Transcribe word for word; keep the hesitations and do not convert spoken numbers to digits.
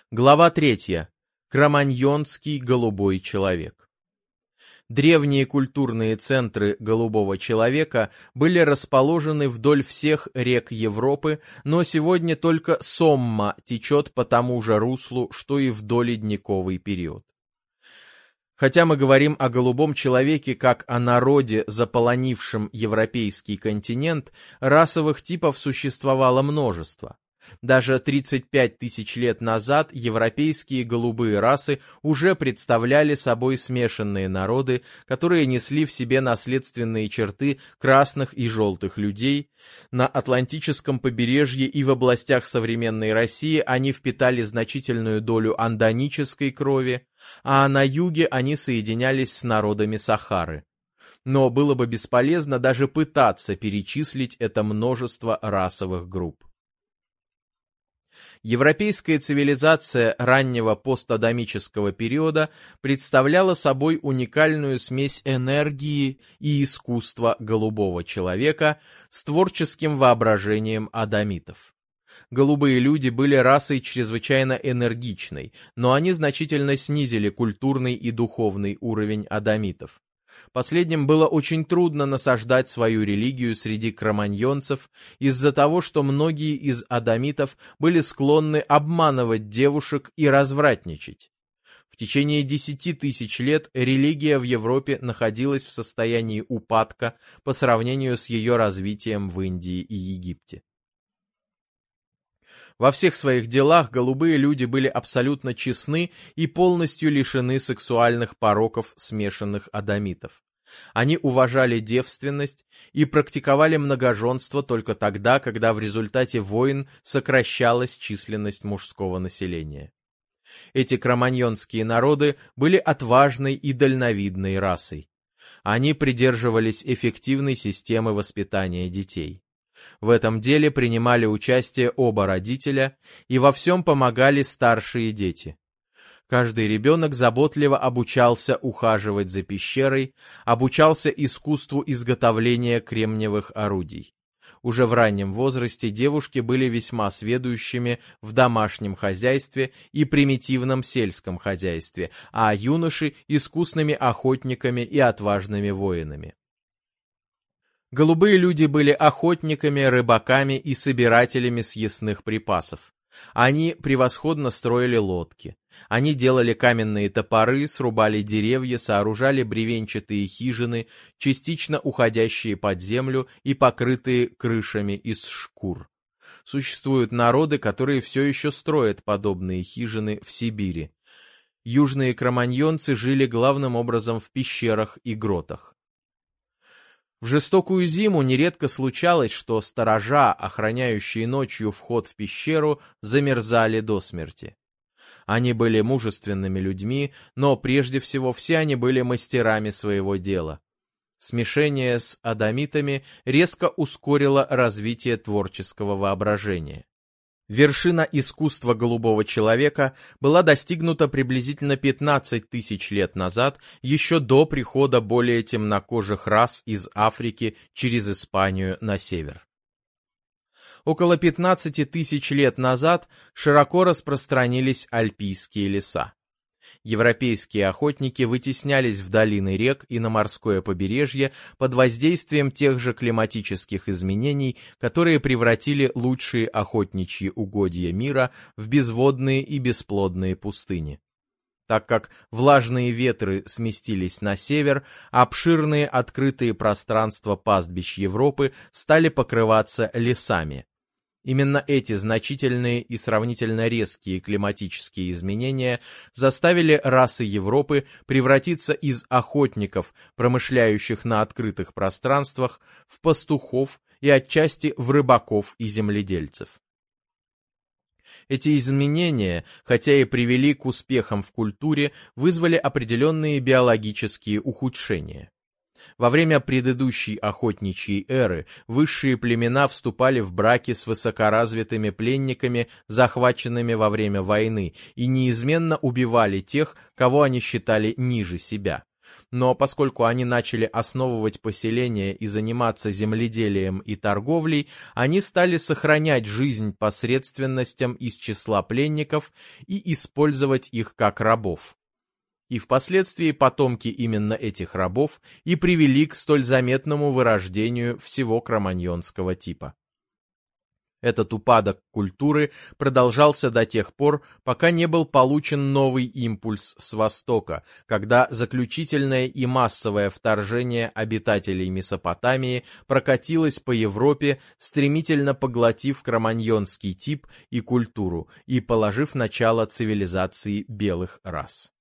Глава третья. Кроманьонский голубой человек. Древние культурные центры голубого человека были расположены вдоль всех рек Европы, но сегодня только Сомма течет по тому же руслу, что и в доледниковый период. Хотя мы говорим о голубом человеке как о народе, заполонившем европейский континент, расовых типов существовало множество. Даже тридцать пять тысяч лет назад европейские голубые расы уже представляли собой смешанные народы, которые несли в себе наследственные черты красных и желтых людей. На Атлантическом побережье и в областях современной России они впитали значительную долю андонической крови, а на юге они соединялись с народами Сахары. Но было бы бесполезно даже пытаться перечислить это множество расовых групп. Европейская цивилизация раннего постадамического периода представляла собой уникальную смесь энергии и искусства голубого человека с творческим воображением адамитов. Голубые люди были расой чрезвычайно энергичной, но они значительно снизили культурный и духовный уровень адамитов. Последним было очень трудно насаждать свою религию среди кроманьонцев из-за того, что многие из адамитов были склонны обманывать девушек и развратничать. В течение десяти тысяч лет религия в Европе находилась в состоянии упадка по сравнению с ее развитием в Индии и Египте. Во всех своих делах голубые люди были абсолютно честны и полностью лишены сексуальных пороков смешанных адамитов. Они уважали девственность и практиковали многоженство только тогда, когда в результате войн сокращалась численность мужского населения. Эти кроманьонские народы были отважной и дальновидной расой. Они придерживались эффективной системы воспитания детей. В этом деле принимали участие оба родителя и во всем помогали старшие дети. Каждый ребенок заботливо обучался ухаживать за пещерой, обучался искусству изготовления кремниевых орудий. Уже в раннем возрасте девушки были весьма сведущими в домашнем хозяйстве и примитивном сельском хозяйстве, а юноши — искусными охотниками и отважными воинами. Голубые люди были охотниками, рыбаками и собирателями съестных припасов. Они превосходно строили лодки. Они делали каменные топоры, срубали деревья, сооружали бревенчатые хижины, частично уходящие под землю и покрытые крышами из шкур. Существуют народы, которые все еще строят подобные хижины в Сибири. Южные кроманьонцы жили главным образом в пещерах и гротах. В жестокую зиму нередко случалось, что сторожа, охраняющие ночью вход в пещеру, замерзали до смерти. Они были мужественными людьми, но прежде всего все они были мастерами своего дела. Смешение с адамитами резко ускорило развитие творческого воображения. Вершина искусства голубого человека была достигнута приблизительно пятнадцать тысяч лет назад, еще до прихода более темнокожих рас из Африки через Испанию на север. Около пятнадцати тысяч лет назад широко распространились альпийские леса. Европейские охотники вытеснялись в долины рек и на морское побережье под воздействием тех же климатических изменений, которые превратили лучшие охотничьи угодья мира в безводные и бесплодные пустыни. Так как влажные ветры сместились на север, обширные открытые пространства пастбищ Европы стали покрываться лесами. Именно эти значительные и сравнительно резкие климатические изменения заставили расы Европы превратиться из охотников, промышляющих на открытых пространствах, в пастухов и отчасти в рыбаков и земледельцев. Эти изменения, хотя и привели к успехам в культуре, вызвали определенные биологические ухудшения. Во время предыдущей охотничьей эры высшие племена вступали в браки с высокоразвитыми пленниками, захваченными во время войны, и неизменно убивали тех, кого они считали ниже себя. Но поскольку они начали основывать поселения и заниматься земледелием и торговлей, они стали сохранять жизнь посредственностям из числа пленников и использовать их как рабов. И впоследствии потомки именно этих рабов и привели к столь заметному вырождению всего кроманьонского типа. Этот упадок культуры продолжался до тех пор, пока не был получен новый импульс с востока, когда заключительное и массовое вторжение обитателей Месопотамии прокатилось по Европе, стремительно поглотив кроманьонский тип и культуру и положив начало цивилизации белых рас.